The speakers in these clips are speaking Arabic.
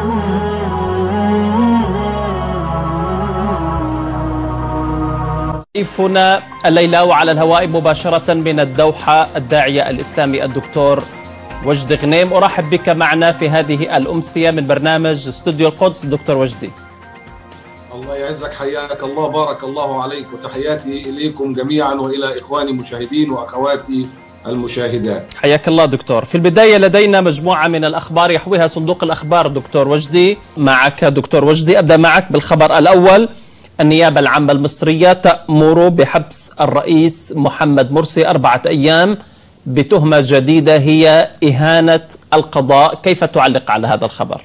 ضيفنا الليلة وعلى الهواء مباشرة من الدوحة الداعية الإسلامي الدكتور وجدي غنيم. أرحب بك معنا في هذه الأمسية من برنامج استوديو القدس. دكتور وجدي، الله يعزك، حياك الله، بارك الله عليك، وتحياتي إليكم جميعا وإلى إخواني المشاهدين وأخواتي المشاهدات. حياك الله دكتور. في البداية لدينا مجموعة من الأخبار يحويها صندوق الأخبار دكتور وجدي. معك دكتور وجدي، أبدأ معك بالخبر الأول. النيابة العامة المصرية تأمر بحبس الرئيس محمد مرسي 4 أيام بتهمة جديدة هي إهانة القضاء. كيف تعلق على هذا الخبر؟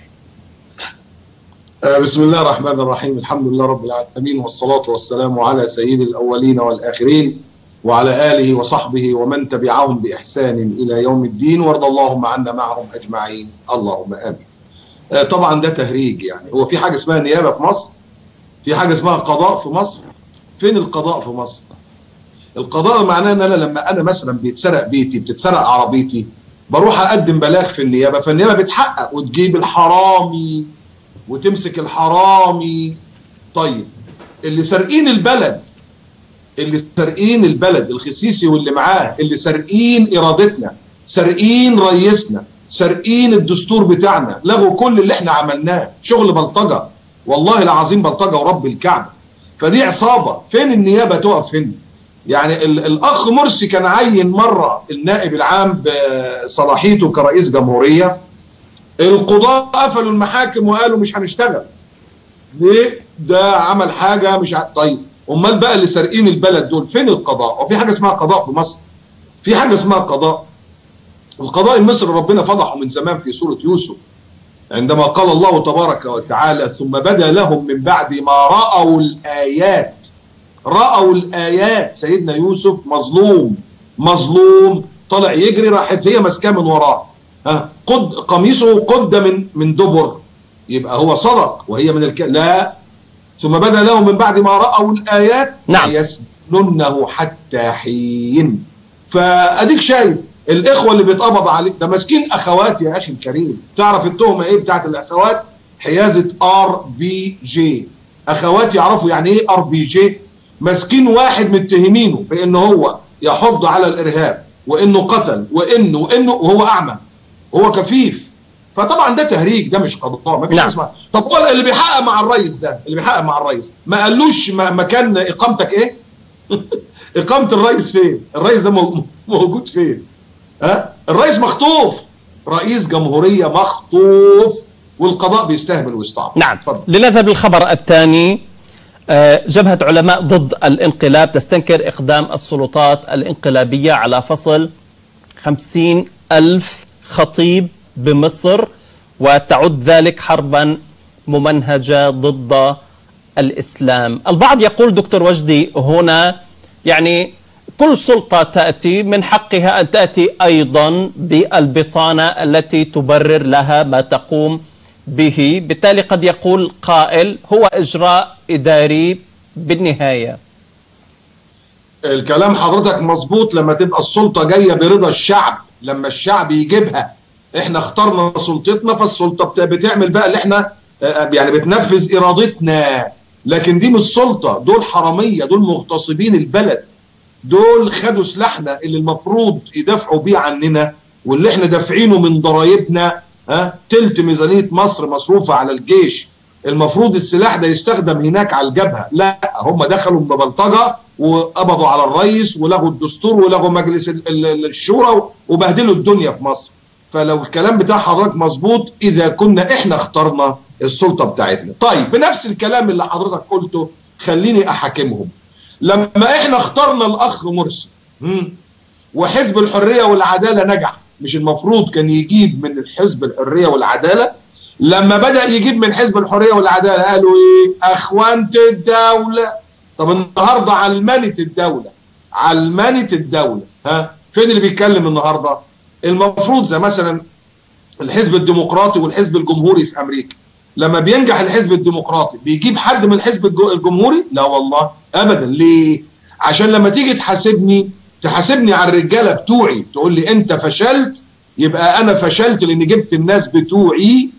بسم الله الرحمن الرحيم، الحمد لله رب العالمين، والصلاة والسلام على سيد الأولين والآخرين وعلى آله وصحبه ومن تبعهم بإحسان إلى يوم الدين، وارض اللهم عنا معهم أجمعين، اللهم آمين. طبعا ده تهريج، يعني هو في حاجة اسمها نيابة في مصر؟ في حاجة اسمها قضاء في مصر؟ فين القضاء في مصر؟ القضاء معناه ان انا لما انا مثلا بيتسرق بيتي، بتتسرق عربيتي، بروح اقدم بلاغ في النيابة، فالنيابة بتحقق وتجيب الحرامي وتمسك الحرامي. طيب اللي سارقين البلد، الخسيسي واللي معاه، اللي سارقين ارادتنا، سارقين رئيسنا، سارقين الدستور بتاعنا، لغوا كل اللي احنا عملناه، شغل بلطجة، والله العظيم بلطجة ورب الكعبة. فدي عصابة. فين النيابة تقف هنا؟ يعني الأخ مرسي كان عين مرة النائب العام بصلاحيته كرئيس جمهورية، القضاة قفلوا المحاكم وقالوا مش هنشتغل. ليه؟ ده عمل حاجة مش طيب أمال بقى اللي سارقين البلد دول فين القضاء؟ وفي حاجة اسمها قضاء في مصر؟ في حاجة اسمها قضاء. القضاء المصري ربنا فضحه من زمان في سورة يوسف، عندما قال الله تبارك وتعالى ثم بدا لهم من بعد ما رأوا الآيات. رأوا الآيات. سيدنا يوسف مظلوم طلع يجري، راحت هي ماسكاه من وراه، قميصه قد من دبر، يبقى هو صدق وهي من لا. ثم بدا لهم من بعد ما رأوا الآيات يسجننه حتى حين. فأديك شايف الإخوة اللي بيتقبض عليك ده ماسكين أخوات يا أخي الكريم. تعرف التهمة إيه بتاعت الأخوات؟ حيازة RPG. أخوات يعرفوا يعني إيه RPG؟ ماسكين واحد متهمينه بأنه هو يحض على الإرهاب، وإنه قتل، وإنه وهو أعمى، وهو كفيف. فطبعا ده تهريج، ده مش قضاء، ما فيش اسمها. طب هو اللي بيحقق مع الرئيس ده، اللي بيحقق مع الرئيس ما قالوش مكان إقامتك إيه؟ إقامة الرئيس فين؟ الرئيس ده موجود فين؟ الرئيس مخطوف، رئيس جمهورية مخطوف، والقضاء بيستهبل ويستعبط. نعم. لنذهب للخبر الثاني. جبهة علماء ضد الانقلاب تستنكر إقدام السلطات الانقلابية على فصل 50,000 خطيب بمصر، وتعد ذلك حربا ممنهجة ضد الإسلام. البعض يقول دكتور وجدي هنا يعني كل سلطة تأتي من حقها أن تأتي أيضا بالبطانة التي تبرر لها ما تقوم به. بالتالي قد يقول قائل هو إجراء إداري بالنهاية. الكلام حضرتك مظبوط لما تبقى السلطة جاية برضا الشعب، لما الشعب يجيبها. احنا اخترنا سلطتنا، فالسلطة بتعمل بقى اللي احنا يعني بتنفذ إرادتنا. لكن دي مش سلطة، دول حرامية، دول مغتصبين البلد، دول خدوا سلاحنا اللي المفروض يدافعوا بيه عننا، واللي احنا دافعينه من ضرايبنا. تلت ميزانية مصر مصروفة على الجيش، المفروض السلاح ده يستخدم هناك على الجبهة. لا، هم دخلوا ببلطجة وقبضوا على الرئيس ولغوا الدستور ولغوا مجلس الشورى وبهدلوا الدنيا في مصر. فلو الكلام بتاع حضرتك مظبوط، إذا كنا احنا اخترنا السلطة بتاعتنا. طيب بنفس الكلام اللي حضرتك قلته خليني أحاكمهم. لما احنا اخترنا الأخ مرسي وحزب الحرية والعدالة نجح، مش المفروض كان يجيب من الحزب الحرية والعدالة؟ لما بدأ يجيب من حزب الحرية والعدالة قالوا ايه؟ أخوانة الدولة. طب النهاردة علمانة الدولة. فين اللي بيتكلم النهاردة؟ المفروض زي مثلا الحزب الديمقراطي والحزب الجمهوري في أمريكا، لما بينجح الحزب الديمقراطي بيجيب حد من الحزب الجمهوري؟ لا والله أبدا. ليه؟ عشان لما تيجي تحاسبني على الرجالة بتوعي، تقول لي أنت فشلت، يبقى أنا فشلت لأني جبت الناس بتوعي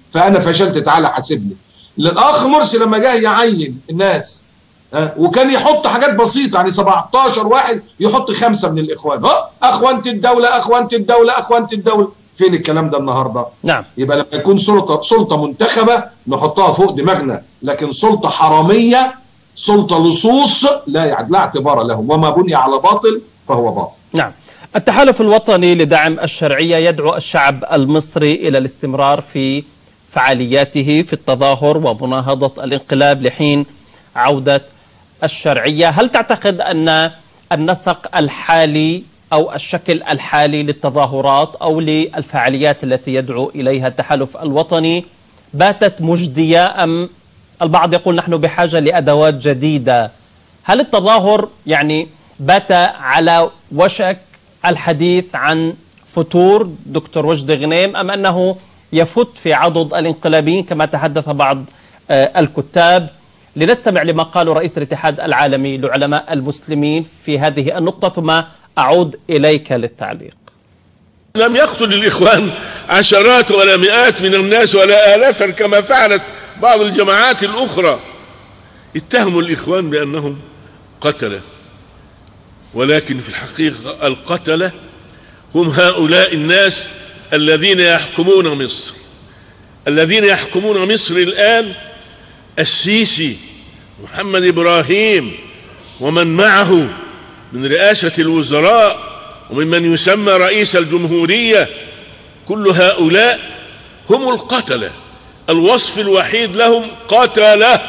فانا فشلت تعالى حاسبني. الاخ مرسي لما جه يعين الناس وكان يحط حاجات بسيطه، يعني 17 واحد يحط 5 من الاخوان، اخوانة الدوله اخوانة الدوله اخوانة الدوله. فين الكلام ده النهارده؟ نعم. يبقى لما يكون سلطه منتخبه نحطها فوق دماغنا، لكن سلطه حراميه سلطه لصوص لا اعتبار لهم، وما بني على باطل فهو باطل. نعم. التحالف الوطني لدعم الشرعية يدعو الشعب المصري إلى الاستمرار في فعالياته في التظاهر ومناهضة الانقلاب لحين عودة الشرعية. هل تعتقد أن النسق الحالي أو الشكل الحالي للتظاهرات أو للفعاليات التي يدعو إليها التحالف الوطني باتت مجدية، أم البعض يقول نحن بحاجة لأدوات جديدة؟ هل التظاهر يعني بات على وشك الحديث عن فتور دكتور وجدي غنيم، أم أنه يفت في عضد الانقلابيين كما تحدث بعض الكتاب؟ لنستمع لما قاله رئيس الاتحاد العالمي لعلماء المسلمين في هذه النقطة، ثم أعود إليك للتعليق. لم يقتل الإخوان عشرات ولا مئات من الناس ولا آلافا كما فعلت بعض الجماعات الأخرى. اتهموا الإخوان بأنهم قتلة، ولكن في الحقيقة القتلة هم هؤلاء الناس الذين يحكمون مصر. الذين يحكمون مصر الآن السيسي، محمد إبراهيم، ومن معه من رئاسة الوزراء وممن يسمى رئيس الجمهورية. كل هؤلاء هم القتلة. الوصف الوحيد لهم قتلة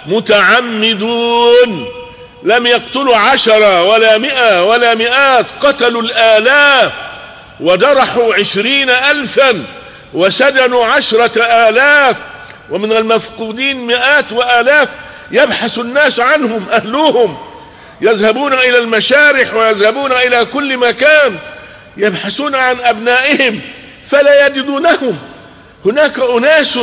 متعمدون. لم يقتلوا 10 ولا 100 ولا مئات، قتلوا الآلاف وجرحوا 20,000 وسجنوا 10,000، ومن المفقودين مئات وآلاف يبحث الناس عنهم، أهلهم يذهبون إلى المشارح ويذهبون إلى كل مكان يبحثون عن أبنائهم فلا يجدونهم. هناك أناس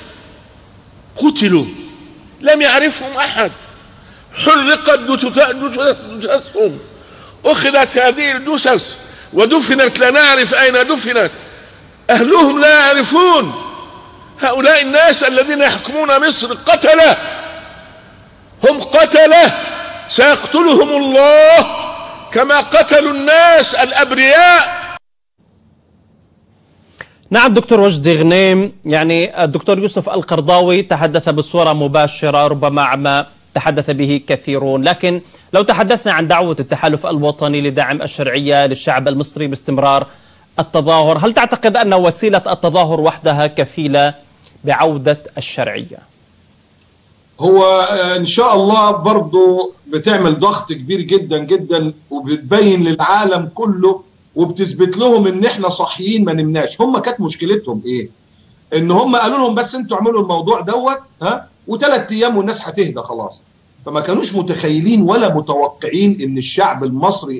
قتلوا لم يعرفهم أحد، حرقت جثثهم، أخذت هذه الجثث ودفنت لا نعرف أين دفنت، أهلهم لا يعرفون. هؤلاء الناس الذين يحكمون مصر قتلة، هم قتلة، سيقتلهم الله كما قتلوا الناس الأبرياء. نعم دكتور وجدي غنيم، يعني الدكتور يوسف القرضاوي تحدث بصورة مباشرة ربما عما تحدث به كثيرون، لكن لو تحدثنا عن دعوة التحالف الوطني لدعم الشرعية للشعب المصري باستمرار التظاهر، هل تعتقد أن وسيلة التظاهر وحدها كفيلة بعودة الشرعية؟ هو إن شاء الله برضو بتعمل ضغط كبير جدا جدا، وبتبين للعالم كله وبتثبت لهم ان احنا صحيين ما نمناش. هم كانت مشكلتهم ايه؟ ان هم قالوا لهم بس انتوا اعملوا الموضوع دوت و3 ايام والناس هتهدى خلاص. فما كانوش متخيلين ولا متوقعين ان الشعب المصري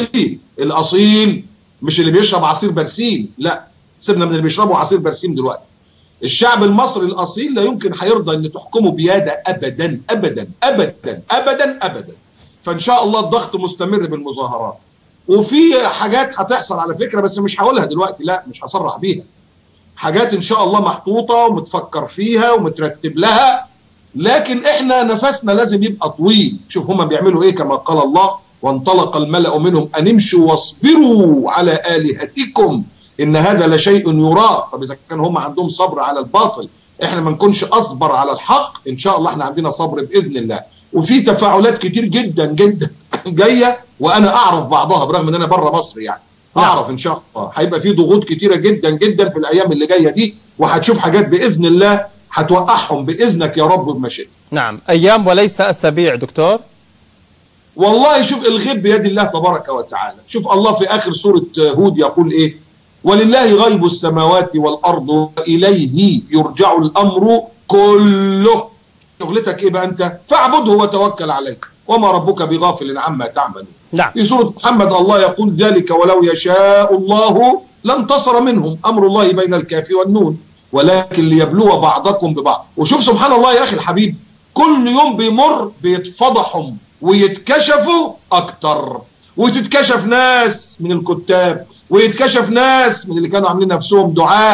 الاصيل مش اللي بيشرب عصير برسيم، لا سيبنا من اللي بيشربوا عصير برسيم دلوقتي. الشعب المصري الاصيل لا يمكن هيرضى ان تحكمه بياده ابدا ابدا ابدا ابدا ابدا. فان شاء الله الضغط مستمر بالمظاهرات، وفي حاجات هتحصل على فكره بس مش هقولها دلوقتي، لا مش هصرح بيها. حاجات ان شاء الله محطوطه ومتفكر فيها ومترتب لها، لكن احنا نفسنا لازم يبقى طويل. شوف هم بيعملوا ايه، كما قال الله: وانطلق الملأ منهم ان امشوا واصبروا على آلهتكم ان هذا لشيء يرام. طب اذا كان هم عندهم صبر على الباطل، احنا ما نكونش اصبر على الحق؟ ان شاء الله احنا عندنا صبر باذن الله. وفي تفاعلات كتير جدا جدا جايه، وانا اعرف بعضها برغم ان انا بره مصر، يعني اعرف ان شاء الله هيبقى في ضغوط كتيره جدا جدا في الايام اللي جايه دي، وهتشوف حاجات باذن الله هتوقعهم باذنك يا رب بمشيئتك. نعم، ايام وليس اسابيع دكتور. والله شوف، الغيب بيد الله تبارك وتعالى. شوف الله في اخر سوره هود يقول ايه: ولله غيب السماوات والارض واليه يرجع الامر كله. شغلتك ايه بقى انت؟ فاعبده وتوكل عليه وما ربك بغافل عما تعملون. نعم. في سورة محمد الله يقول: ذلك ولو يشاء الله لانتصر منهم، أمر الله بين الكاف والنون ولكن ليبلو بعضكم ببعض. وشوف سبحان الله يا أخي الحبيب، كل يوم بيمر بيتفضحهم ويتكشفوا أكتر، وتتكشف ناس من الكتاب، ويتكشف ناس من اللي كانوا عاملين نفسهم دعاة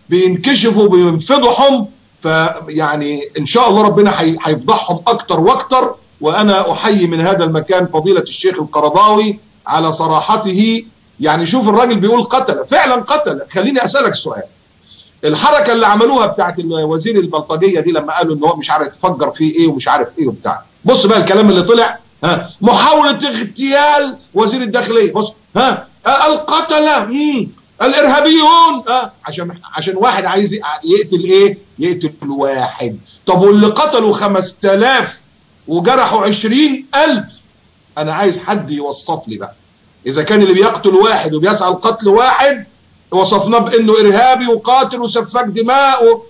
بينكشفوا بينفضوا حم، فيعني ان شاء الله ربنا هيفضحهم اكتر واكتر. وانا احيي من هذا المكان فضيله الشيخ القرضاوي على صراحته. يعني شوف الراجل بيقول قتل، فعلا قتل. خليني اسالك سؤال، الحركه اللي عملوها بتاعت الوزير البلطجيه دي لما قالوا ان هو مش عارف يتفجر فيه ايه ومش عارف ايه وبتاع، بص بقى الكلام اللي طلع، محاوله اغتيال وزير الداخليه، بص القتله الارهابيون، عشان واحد عايز يقتل ايه؟ يقتل واحد. طب واللي قتلوا 5000 وجرحوا 20,000، انا عايز حد يوصف لي بقى، اذا كان اللي بيقتل واحد وبيسعى لقتل واحد وصفناه بانه ارهابي وقاتل وسفاك دماء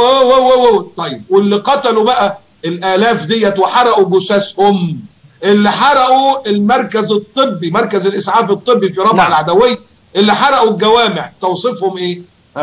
طيب واللي قتلوا بقى الالاف ديت وحرقوا جثثهم، اللي حرقوا المركز الطبي، مركز الاسعاف الطبي في رفح العدويه، اللي حرقوا الجوامع، توصيفهم ايه؟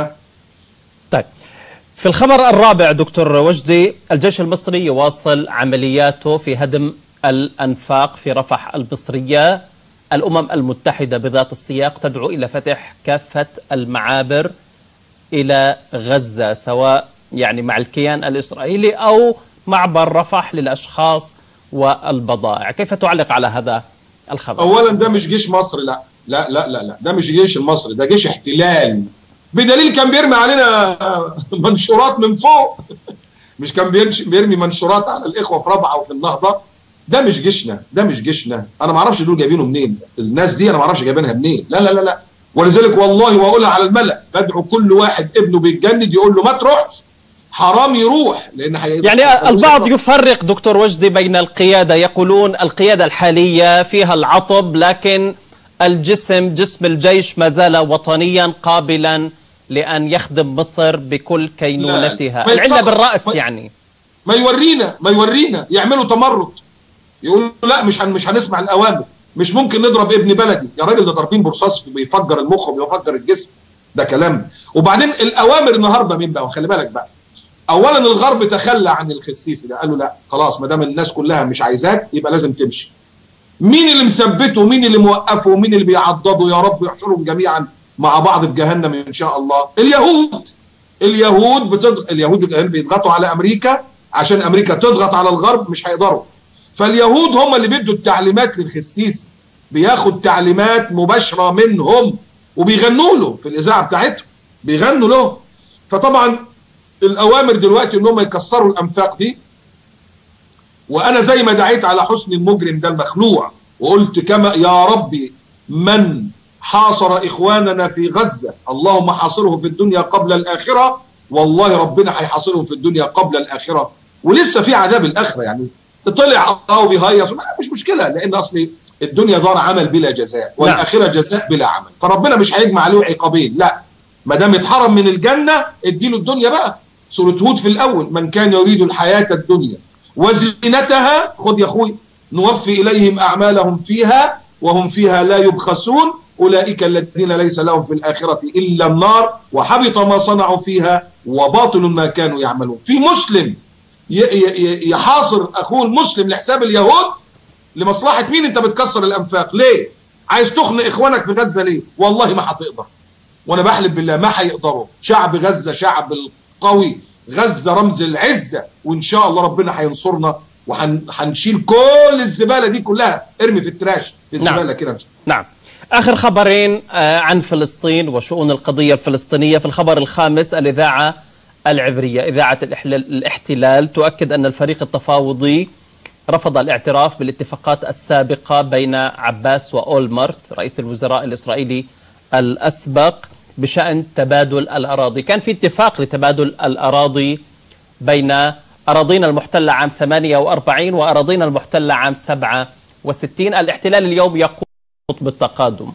طيب في الخبر الرابع دكتور وجدي، الجيش المصري يواصل عملياته في هدم الأنفاق في رفح المصرية. الأمم المتحدة بذات السياق تدعو إلى فتح كافة المعابر إلى غزة، سواء يعني مع الكيان الإسرائيلي أو معبر رفح للأشخاص والبضائع. كيف تعلق على هذا الخبر؟ أولا ده مش جيش مصر، لا لا لا لا لا، ده مش جيش المصري، ده جيش احتلال، بدليل كان بيرمي علينا منشورات من فوق مش كان بيرمي منشورات على الإخوة في ربعة وفي النهضة. ده مش جيشنا، ده مش جيشنا. انا ما اعرفش دول جايبينه منين، الناس دي انا ما اعرفش جايبينها منين، لا لا لا لا. ولذلك والله واقولها على الملأ، بدعو كل واحد ابنه بيتجند يقول له ما تروحش، حرام يروح، لان يعني البعض يفرق دكتور وجدي بين القيادة، يقولون القيادة الحالية فيها العطب، لكن جسم الجيش ما زال وطنيا قابلا لأن يخدم مصر بكل كينونتها. العلة بالرأس يعني ما يورينا يعملوا تمرد، يقولوا لا مش هنسمع الاوامر، مش ممكن نضرب ابن بلدي. يا راجل ده ضاربين برصاص بيفجر المخ وبيفجر الجسم، ده كلام. وبعدين الاوامر النهارده مين بقى؟ خلي بالك بقى، اولا الغرب تخلى عن الخسيسي ده، قالوا لا خلاص ما دام الناس كلها مش عايزاك يبقى لازم تمشي. مين اللي مثبته ومين اللي موقفه ومين اللي بيعضده؟ يا رب يحشرهم جميعا مع بعض في جهنم ان شاء الله. اليهود بيضغطوا على امريكا عشان امريكا تضغط على الغرب، مش هيقدروا. فاليهود هم اللي بيدوا التعليمات للخسيسي، بياخد تعليمات مباشره منهم وبيغنوا له في الاذاعه بتاعتهم، بيغنوا له. فطبعا الاوامر دلوقتي ان هم يكسروا الانفاق دي. وانا زي ما دعيت على حسني المجرم ده المخلوع وقلت كما يا ربي من حاصر اخواننا في غزه اللهم حاصره في الدنيا قبل الاخره، والله ربنا هيحاصرهم في الدنيا قبل الاخره. ولسه في عذاب الاخره، يعني طلع وبيهيص مش مشكله، لان اصل الدنيا دار عمل بلا جزاء والاخره جزاء بلا عمل، فربنا مش هيجمع عليه عقابين، لا ما دام اتحرم من الجنه اديله الدنيا بقى. سوره هود في الاول، من كان يريد الحياه الدنيا وزينتها، خد يا اخوي، نوفي اليهم اعمالهم فيها وهم فيها لا يبخسون، اولئك الذين ليس لهم في الاخره الا النار وحبط ما صنعوا فيها وباطل ما كانوا يعملون. في مسلم يحاصر اخوه المسلم لحساب اليهود لمصلحه مين؟ انت بتكسر الانفاق ليه؟ عايز تخنق اخوانك في غزه ليه؟ والله ما هتقدر، وانا بحلف بالله ما هيقدروا. شعب غزه شعب القوي، غزه رمز العزه، وان شاء الله ربنا هينصرنا وهنشيل كل الزباله دي كلها، ارمي في التراش في الزباله كده ان شاء الله. نعم. آخر خبرين عن فلسطين وشؤون القضية الفلسطينية. في الخبر الخامس، الإذاعة العبرية إذاعة الاحتلال تؤكد أن الفريق التفاوضي رفض الاعتراف بالاتفاقات السابقة بين عباس وأولمرت رئيس الوزراء الإسرائيلي الأسبق بشأن تبادل الأراضي. كان في اتفاق لتبادل الأراضي بين أراضينا المحتلة عام 48 وأراضينا المحتلة عام 67. الاحتلال اليوم يقول بالتقادم.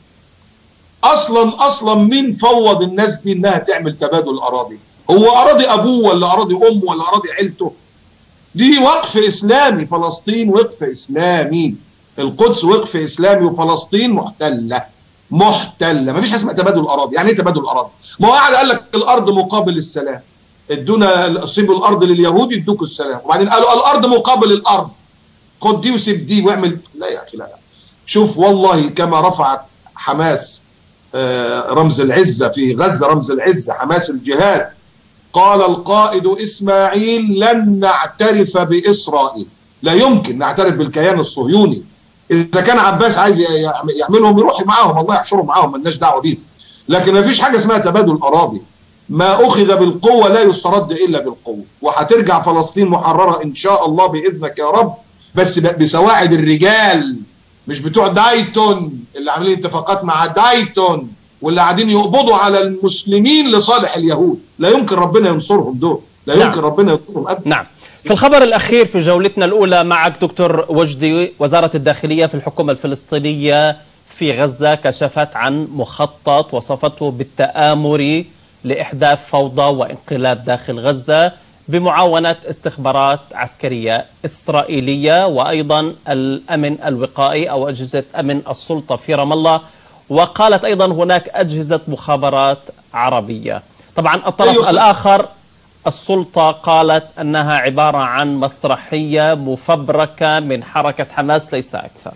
اصلا مين فوض الناس دي انها تعمل تبادل اراضي؟ هو اراضي ابوه ولا اراضي امه ولا اراضي عيلته؟ دي وقف اسلامي، فلسطين وقف اسلامي، القدس وقف اسلامي، وفلسطين محتله. مفيش حاجه اسمها تبادل اراضي. يعني ايه تبادل اراضي؟ ما هو قاعد قال لك الارض مقابل السلام، ادونا سيبوا الارض لليهود يدوكوا السلام، وبعدين قالوا الارض مقابل الارض، خد دي وسيب دي واعمل. لا يا اخي لا. شوف والله كما رفعت حماس رمز العزة في غزة، رمز العزة، حماس الجهاد. قال القائد إسماعيل: لن نعترف بإسرائيل، لا يمكن نعترف بالكيان الصهيوني. إذا كان عباس عايز يعملهم يروح معاهم، الله يحشرهم معاهم، مالناش دعوة بيهم. لكن ما فيش حاجة اسمها تبادل أراضي. ما أخذ بالقوة لا يسترد إلا بالقوة، وهترجع فلسطين محررة إن شاء الله بإذنك يا رب، بس بسواعد الرجال، مش بتوع دايتون اللي عاملين اتفاقات مع دايتون واللي قاعدين يقبضوا على المسلمين لصالح اليهود. لا يمكن ربنا ينصرهم دول، لا يمكن ربنا ينصرهم أبدا. نعم. في الخبر الأخير في جولتنا الأولى معك دكتور وجدي، وزارة الداخلية في الحكومة الفلسطينية في غزة كشفت عن مخطط وصفته بالتآمر لإحداث فوضى وانقلاب داخل غزة بمعاونة استخبارات عسكرية إسرائيلية وأيضا الأمن الوقائي أو أجهزة أمن السلطة في رام الله، وقالت أيضا هناك أجهزة مخابرات عربية. طبعا الطرف الآخر السلطة قالت أنها عبارة عن مسرحية مفبركة من حركة حماس ليس أكثر.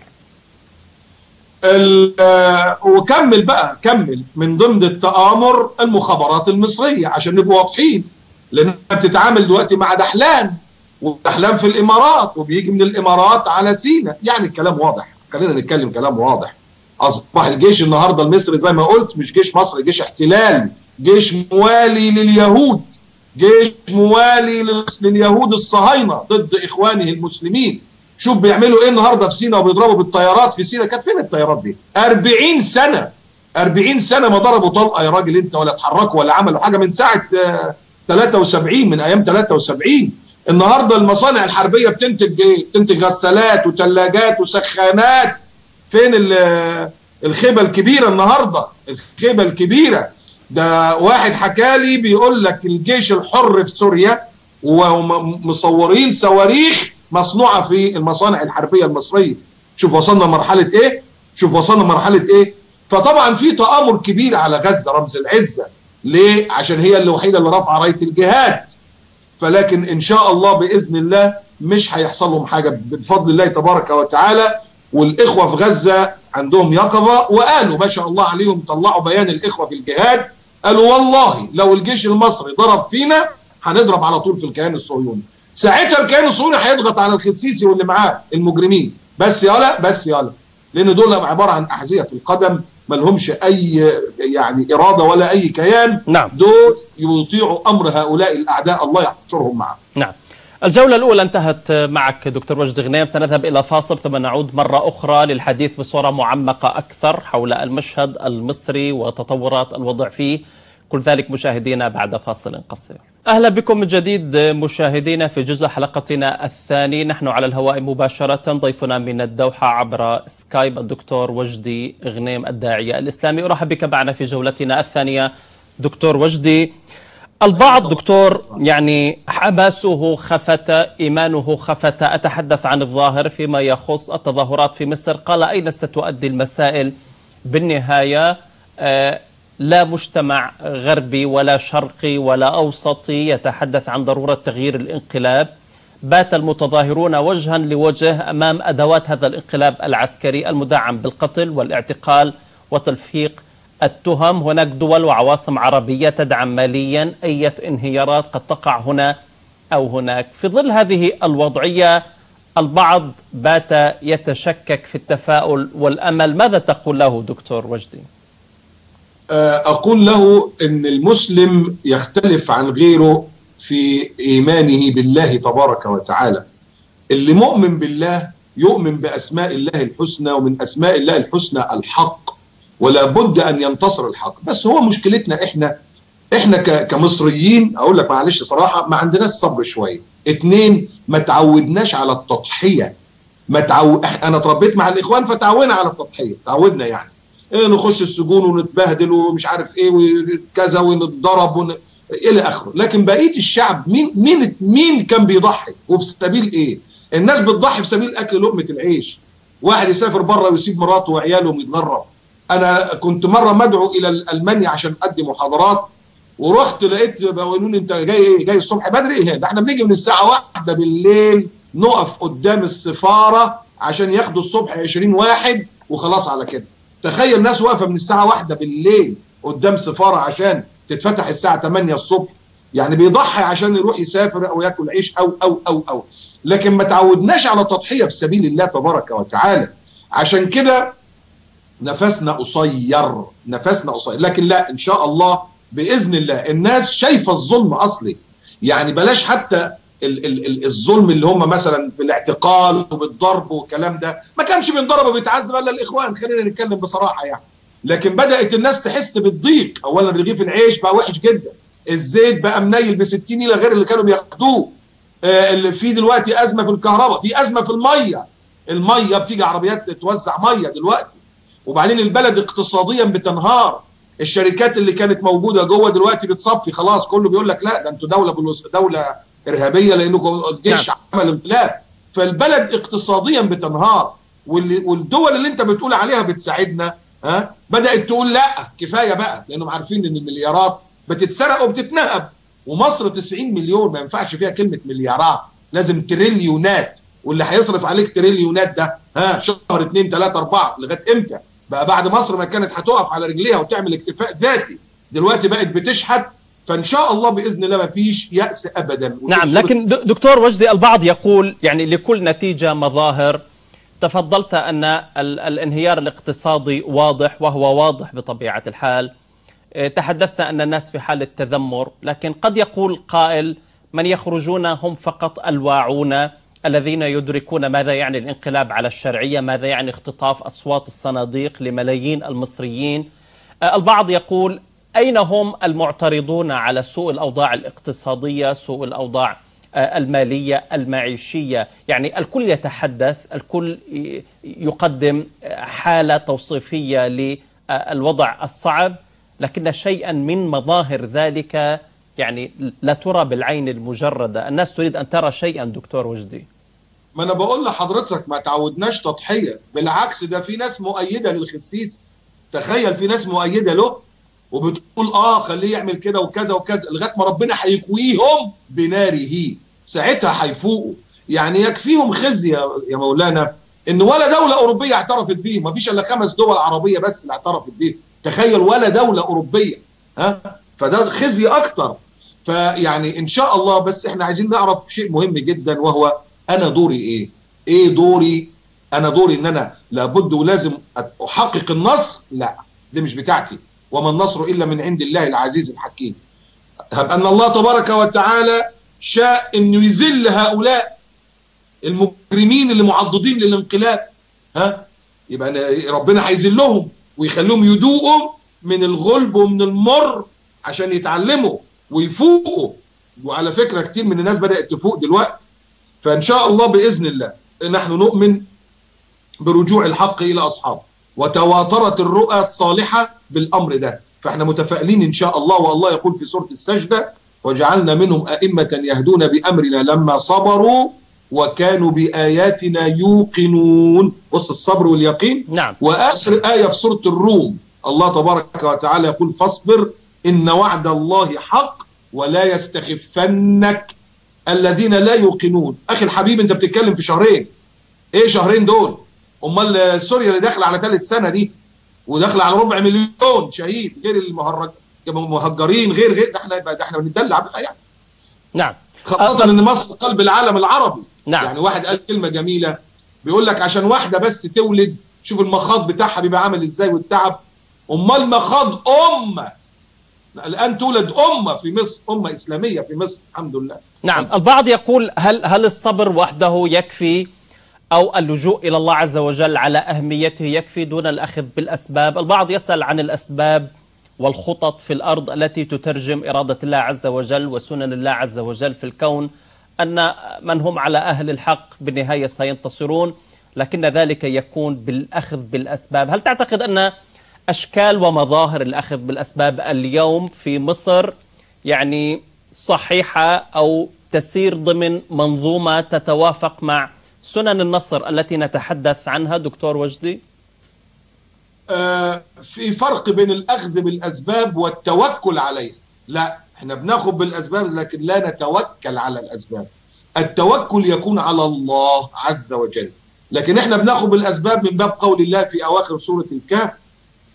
وكمل بقى، كمل من ضمن التآمر المخابرات المصرية عشان نبقى واضحين، لأنها بتتعامل دلوقتي مع دحلان، ودحلان في الإمارات وبيجي من الإمارات على سيناء. يعني الكلام واضح، خلينا نتكلم كلام واضح. أصبح الجيش النهاردة المصري زي ما قلت مش جيش مصري، جيش احتلال، جيش موالي لليهود، جيش موالي لليهود الصهاينة ضد إخوانه المسلمين. شوف بيعملوا ايه النهارده في سيناء وبيضربوا بالطيارات في سيناء. كانت فين الطيارات دي؟ 40 سنة 40 سنة ما ضربوا طلقة يا راجل انت، ولا اتحركوا ولا عملوا حاجة من ساعة 73، من ايام 73. النهارده المصانع الحربية بتنتج ايه؟ بتنتج غسالات وثلاجات وسخانات. فين الخيبة الكبيرة النهارده؟ الخيبة الكبيرة. ده واحد حكالي بيقول لك الجيش الحر في سوريا ومصورين صواريخ مصنوعة في المصانع الحربية المصرية. شوف وصلنا مرحلة ايه؟ شوف وصلنا مرحلة ايه؟ فطبعا في تآمر كبير على غزة رمز العزة. ليه؟ عشان هي الوحيدة اللي رافعة راية الجهاد. فلكن ان شاء الله بإذن الله مش هيحصل لهم حاجة بفضل الله تبارك وتعالى. والإخوة في غزة عندهم يقظة، وقالوا ما شاء الله عليهم، طلعوا بيان الإخوة في الجهاد، قالوا والله لو الجيش المصري ضرب فينا هنضرب على طول في الكيان الصهيوني. ساعتها الكيان الصهيوني هيضغط على الخسيسي واللي معاه المجرمين. بس يالا بس يالا، لان دول عباره عن احذيه في القدم، ما لهمش اي يعني اراده ولا اي كيان. نعم. دول يطيعوا امر هؤلاء الاعداء، الله يحشرهم معهم. نعم. الجولة الأولى انتهت معك دكتور وجدي غنيم، سنذهب إلى فاصل ثم نعود مرة أخرى للحديث بصورة معمقة أكثر حول المشهد المصري وتطورات الوضع فيه. كل ذلك مشاهدينا بعد فاصل قصير. أهلا بكم من جديد مشاهدينا في جزء حلقتنا الثاني. نحن على الهواء مباشرة، ضيفنا من الدوحة عبر سكايب الدكتور وجدي غنيم الداعية الإسلامي. أرحب بك معنا في جولتنا الثانية دكتور وجدي. البعض دكتور يعني حماسه خفت، إيمانه خفت، أتحدث عن الظاهر فيما يخص التظاهرات في مصر. قال أين ستؤدي المسائل بالنهاية؟ لا مجتمع غربي ولا شرقي ولا أوسطي يتحدث عن ضرورة تغيير الانقلاب. بات المتظاهرون وجها لوجه أمام أدوات هذا الانقلاب العسكري المدعم بالقتل والاعتقال وتلفيق التهم. هناك دول وعواصم عربية تدعم ماليا أي انهيارات قد تقع هنا أو هناك. في ظل هذه الوضعية البعض بات يتشكك في التفاؤل والأمل. ماذا تقول له دكتور وجدي؟ أقول له إن المسلم يختلف عن غيره في إيمانه بالله تبارك وتعالى. اللي مؤمن بالله يؤمن بأسماء الله الحسنى، ومن أسماء الله الحسنى الحق، ولا بد أن ينتصر الحق. بس هو مشكلتنا إحنا كمصريين، أقول لك معلش صراحة، ما عندناش صبر شوية. 2، ما تعودناش على التضحية. أنا اتربيت مع الإخوان فتعودنا على التضحية، تعودنا يعني نخش السجون ونتبهدل ومش عارف ايه وكذا ونتضرب الى اخره. لكن بقيه الشعب مين كان بيضحي وفي سبيل ايه؟ الناس بتضحي في سبيل اكل لقمه العيش. واحد يسافر بره ويسيب مراته وعياله ويتغرب. انا كنت مره مدعو الى المانيا عشان ادي محاضرات، ورحت لقيت بيقولوا لي انت جاي ايه؟ جاي الصبح بدري؟ ايه ده احنا بنيجي من الساعه 1 بالليل نقف قدام السفاره عشان ياخدوا الصبح 20 واحد وخلاص على كده. تخيل ناس واقفه من الساعه 1 بالليل قدام سفاره عشان تتفتح الساعه 8 الصبح، يعني بيضحي عشان يروح يسافر او ياكل عيش او لكن ما تعودناش على تضحيه في سبيل الله تبارك وتعالى. عشان كده نفسنا قصير، لكن لا، ان شاء الله باذن الله الناس شايفه الظلم اصلي. يعني بلاش حتى الظلم اللي هم مثلا بالاعتقال وبالضرب والكلام ده، ما كانش بينضرب وبيتعذب الا الاخوان، خلينا نتكلم بصراحه يعني. لكن بدات الناس تحس بالضيق. اولا رغيف العيش بقى وحش جدا، الزيت بقى منيل ب 60 نيله غير اللي كانوا بياخدوه، اللي في دلوقتي ازمه في الكهرباء، في ازمه في الميه بتيجي عربيات توزع ميه دلوقتي، وبعدين البلد اقتصاديا بتنهار. الشركات اللي كانت موجوده جوه دلوقتي بتصفي خلاص، كله بيقول لك لا ده انتوا دوله ارهابيه لانكم الجيش عمل انقلاب. فالبلد اقتصاديا بتنهار، والدول اللي انت بتقول عليها بتساعدنا بدات تقول لا كفايه بقى، لانهم عارفين ان المليارات بتتسرق وبتتنهب، ومصر 90 مليون ما ينفعش فيها كلمه مليارات، لازم تريليونات. واللي هيصرف عليك تريليونات ده شهر 2 3 4 لغايه امتى؟ بقى بعد مصر ما كانت هتقف على رجليها وتعمل اكتفاء ذاتي، دلوقتي بقت بتشحت. فان شاء الله باذن الله ما فيش يأس ابدا. نعم، لكن دكتور وجدي البعض يقول يعني لكل نتيجه مظاهر. تفضلت ان الانهيار الاقتصادي واضح، وهو واضح بطبيعه الحال. تحدثت ان الناس في حاله تذمر، لكن قد يقول قائل من يخرجون هم فقط الواعون الذين يدركون ماذا يعني الانقلاب على الشرعيه، ماذا يعني اختطاف اصوات الصناديق لملايين المصريين. البعض يقول أين هم المعترضون على سوء الأوضاع الاقتصادية، سوء الأوضاع المالية المعيشية؟ يعني الكل يتحدث، الكل يقدم حالة توصيفية للوضع الصعب، لكن شيئا من مظاهر ذلك يعني لا ترى بالعين المجردة. الناس تريد أن ترى شيئا دكتور وجدي. ما أنا بقول لحضرتك ما تعودناش تضحية، بالعكس ده في ناس مؤيدة للخسيس. تخيل في ناس مؤيدة له وبتقول خليه يعمل كده وكذا وكذا لغايه ما ربنا هيكويهم بناره، ساعتها هيفوقوا. يعني يكفيهم خزي يا مولانا ان ولا دوله اوروبيه اعترفت بيهم، ما فيش الا 5 دول عربيه بس اللي اعترفت بيهم، تخيل ولا دوله اوروبيه. فده خزي اكتر. فيعني ان شاء الله، بس احنا عايزين نعرف شيء مهم جدا، وهو انا دوري ايه دوري؟ انا دوري ان انا لابد ولازم احقق النصر؟ لا، دي مش بتاعتي. وما النصر إلا من عند الله العزيز الحكيم. هب أن الله تبارك وتعالى شاء أنه يذل هؤلاء المجرمين اللي معضدين للانقلاب، يبقى ربنا هيذلهم ويخليهم يدوقوا من الغلب ومن المر عشان يتعلموا ويفوقوا. وعلى فكرة كتير من الناس بدأت تفوق دلوقتي. فإن شاء الله بإذن الله نحن نؤمن برجوع الحق إلى أصحابه، وتواترت الرؤى الصالحة بالأمر ده. فإحنا متفائلين إن شاء الله. والله يقول في سورة السجدة وجعلنا منهم أئمة يهدون بأمرنا لما صبروا وكانوا بآياتنا يوقنون. بص الصبر واليقين. نعم. وآخر آية في سورة الروم الله تبارك وتعالى يقول فاصبر إن وعد الله حق ولا يستخفنك الذين لا يوقنون. أخي الحبيب أنت بتتكلم في شهرين. إيه شهرين دول؟ امال سوريا اللي داخله على 3 سنة دي وداخله على 4 مليون شهيد، غير المهجرين، غير ده احنا بندلع بقى يعني. نعم. خاصة ان مصر قلب العالم العربي. نعم. يعني واحد قال كلمة جميلة بيقول لك عشان واحدة بس تولد، شوف المخاض بتاعها بيبقى عامل ازاي والتعب. امال مخاض امة الان تولد امة في مصر، امة اسلامية في مصر الحمد لله. نعم. البعض يقول هل الصبر وحده يكفي، أو اللجوء إلى الله عز وجل على أهميته يكفي دون الأخذ بالأسباب؟ البعض يسأل عن الأسباب والخطط في الأرض التي تترجم إرادة الله عز وجل وسنن الله عز وجل في الكون، أن من هم على أهل الحق بالنهاية سينتصرون، لكن ذلك يكون بالأخذ بالأسباب. هل تعتقد أن أشكال ومظاهر الأخذ بالأسباب اليوم في مصر يعني صحيحة أو تسير ضمن منظومة تتوافق مع سنن النصر التي نتحدث عنها دكتور وجدي؟ في فرق بين الأخذ بالأسباب والتوكل عليها. لا، احنا بناخذ بالأسباب لكن لا نتوكل على الأسباب. التوكل يكون على الله عز وجل، لكن احنا بناخذ بالأسباب من باب قول الله في أواخر سورة الكهف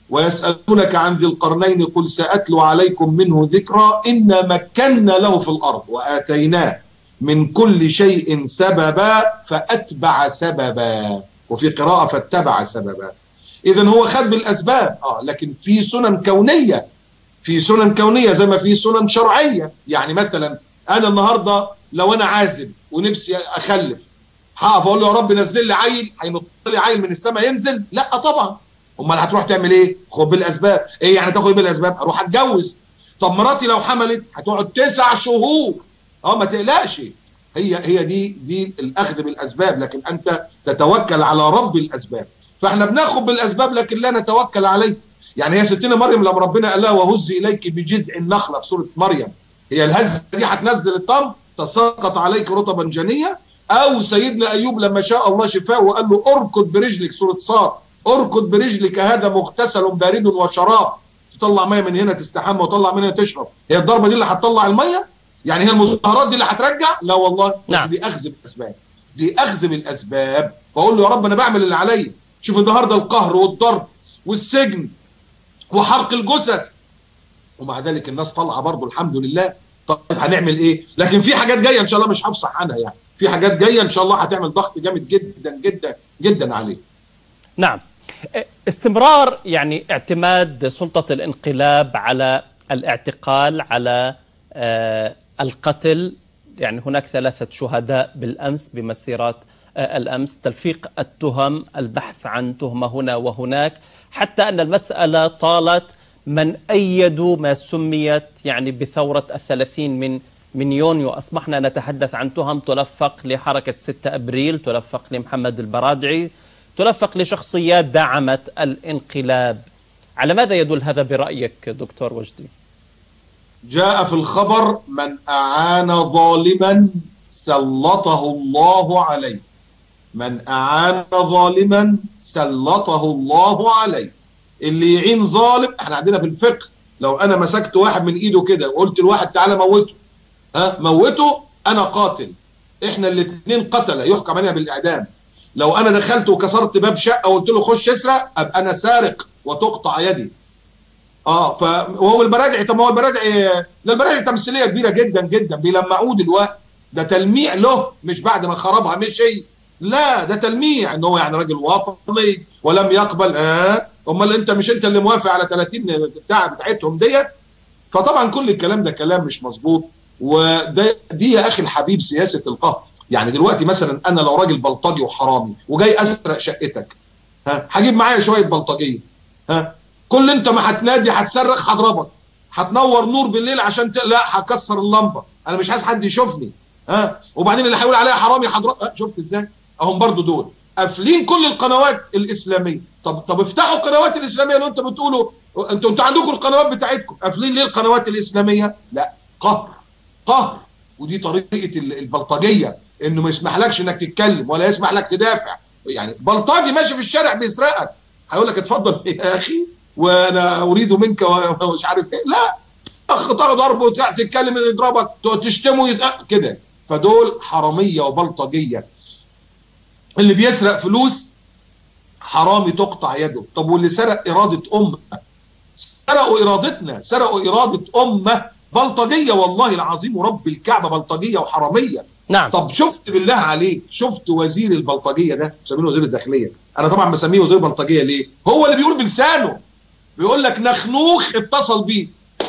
ويسألونك عن ذي القرنين قل سأتلو عليكم منه ذكرى إنا مكنا له في الأرض وآتيناه من كل شيء سببا فأتبع سببا، وفي قراءة فاتبع سببا. إذن هو خد بالأسباب، لكن في سنن كونية، في سنن كونية زي ما في سنن شرعية. يعني مثلا أنا النهاردة لو أنا عازب ونفسي أخلف، هقف أقول له يا رب نزل لي عيل، هينط لي عيل من السماء ينزل؟ لا طبعا. امال هتروح تعمل ايه؟ خد بالاسباب. ايه يعني تاخد بالاسباب؟ اروح اتجوز. طب مراتي لو حملت هتقعد 9 شهور. ما تقلقش. هي دي الاخذ بالاسباب، لكن انت تتوكل على رب الاسباب. فاحنا بناخد بالاسباب لكن لا نتوكل عليه. يعني هي ستنا مريم لما ربنا قال لها وهزي اليك بجذع النخله في سوره مريم، هي الهزه دي هتنزل التمر تساقط عليك رطبا جنيا؟ او سيدنا ايوب لما شاء الله شفاه وقال له اركض برجلك، سوره صاد، اركض برجلك هذا مغتسل بارد وشراب، تطلع ميه من هنا تستحمى وتطلع من هنا تشرب. هي الضربه دي اللي هتطلع الميه؟ يعني هي المظاهرات دي اللي هترجع؟ لا والله. نعم. دي اخذ بالاسباب، دي اخذ بالاسباب. بقول له يا رب انا بعمل اللي عليا. شوف النهارده القهر والضرب والسجن وحرق الجثث، ومع ذلك الناس طالعه برضه الحمد لله. طيب هنعمل ايه؟ لكن في حاجات جايه ان شاء الله مش هفصح عنها. يعني في حاجات جايه ان شاء الله هتعمل ضغط جامد جدا جدا جدا عليه. نعم. استمرار يعني اعتماد سلطة الانقلاب على الاعتقال، على القتل. يعني هناك 3 شهداء بالأمس بمسيرات الأمس، تلفيق التهم، البحث عن تهمة هنا وهناك، حتى أن المسألة طالت من أيدوا ما سميت يعني بثورة 30 من يونيو. أصبحنا نتحدث عن تهم تلفق لحركة 6 أبريل، تلفق لمحمد البرادعي، تلفق لشخصيات دعمت الانقلاب. على ماذا يدل هذا برأيك دكتور وجدي؟ جاء في الخبر من أعان ظالما سلطه الله عليه. من أعان ظالما سلطه الله عليه. اللي يعين ظالم، احنا عندنا في الفقه لو انا مسكت واحد من ايده كده وقلت لواحد تعالى موته، موته، انا قاتل، احنا الاثنين قتله يحكم علينا بالاعدام. لو انا دخلت وكسرت باب شقه وقلت له خش اسرق، ابقى انا سارق وتقطع يدي. فهو البرادعي، طب ما هو البرادعي ده البرادعي تمثيليه كبيره جدا جدا، بيلمعوه دلوقتي، ده تلميع له، مش بعد ما خربها مشي، لا ده تلميع ان هو يعني راجل وطني ولم يقبل. امال انت مش انت اللي موافق على 30 بتاعتهم ديت؟ فطبعا كل الكلام ده كلام مش مظبوط. دي يا اخي الحبيب سياسه القهر. يعني دلوقتي مثلا انا لو راجل بلطجي وحرامي وجاي اسرق شقتك، هجيب معايا شويه بلطجيه، كل انت ما هتنادي هتصرخ هضربك، هتنور نور بالليل عشان لا هكسر اللمبه، انا مش عايز حد يشوفني، وبعدين اللي هيقول عليها حرامي هضرب. شفت ازاي؟ اهم برضو دول قافلين كل القنوات الاسلاميه. طب افتحوا القنوات الاسلاميه اللي انتوا بتقولوا انتوا عندكم القنوات بتاعتكم، قافلين ليه القنوات الاسلاميه؟ لا، قهر. ودي طريقه البلطجيه، انه ما يسمحلكش انك تتكلم ولا يسمح لك تدافع. يعني بلطجي ماشي في الشارع بيسرقك، هيقول لك اتفضل يا اخي وانا اريد منك ومش عارف ايه، لا، تاخد ضرب وتتكلم يضربك تشتمه كده. فدول حراميه وبلطجيه. اللي بيسرق فلوس حرامي تقطع يده. طب واللي سرق اراده امه، سرقوا ارادتنا، سرقوا اراده امه، بلطجيه والله العظيم ورب الكعبه، بلطجيه وحراميه. نعم. طب شفت بالله عليك، شفت وزير البلطجيه ده، مسمينه وزير الداخليه، انا طبعا بسميه وزير بلطجيه ليه؟ هو اللي بيقول بلسانه، بيقول لك نخنوخ اتصل بيه.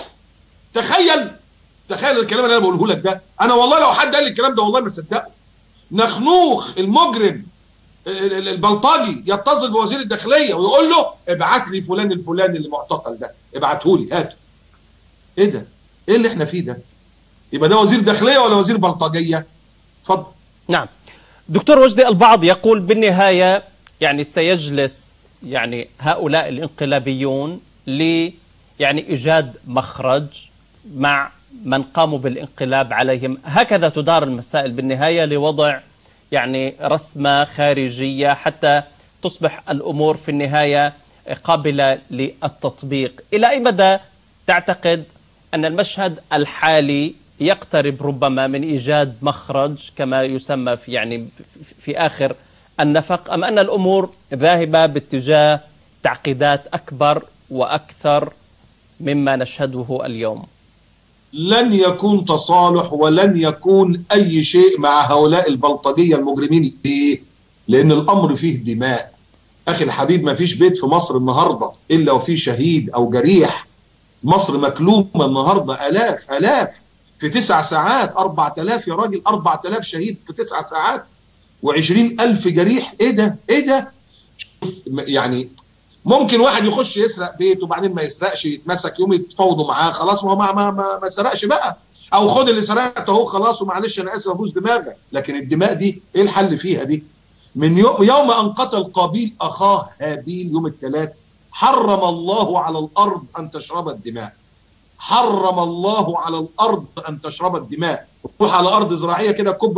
تخيل الكلام اللي انا بقوله لك ده، انا والله لو حد قال لي الكلام ده والله ما صدقه. نخنوخ المجرم البلطجي يتصل بوزير الداخليه ويقول له ابعت لي فلان الفلاني اللي معتقل ده، ابعته لي، هاته. ايه ده؟ ايه اللي احنا فيه ده؟ يبقى ده وزير داخليه ولا وزير بلطجيه؟ اتفضل. نعم. دكتور وجدي، البعض يقول بالنهايه يعني سيجلس يعني هؤلاء الانقلابيون يعني ايجاد مخرج مع من قاموا بالانقلاب عليهم، هكذا تدار المسائل بالنهايه، لوضع يعني رسمه خارجيه حتى تصبح الامور في النهايه قابله للتطبيق. الى اي مدى تعتقد ان المشهد الحالي يقترب ربما من ايجاد مخرج كما يسمى في اخر النفق، ام ان الامور ذاهبه باتجاه تعقيدات اكبر وأكثر مما نشهده اليوم؟ لن يكون تصالح ولن يكون أي شيء مع هؤلاء البلطجية المجرمين. ليه؟ لأن الأمر فيه دماء. أخي الحبيب، ما فيش بيت في مصر النهاردة إلا وفيه شهيد أو جريح. مصر مكلومة النهاردة آلاف في 9 ساعات. 4000 يا راجل، 4000 شهيد في 9 ساعات و20,000 جريح. إيه ده؟ شوف يعني ممكن واحد يخش يسرق بيت وبعدين ما يسرقش، يتمسك، يوم يتفاوضوا معاه، خلاص ما هو ما سرقش بقى، او خد اللي سرقته اهو خلاص ومعلش انا اسف ابوس دماغك. لكن الدماء دي ايه الحل فيها دي؟ من يوم ان قتل قابيل اخاه هابيل يوم الثلاث، حرم الله على الارض ان تشرب الدماء. حرم الله على الارض ان تشرب الدماء. روح على ارض زراعيه كده كب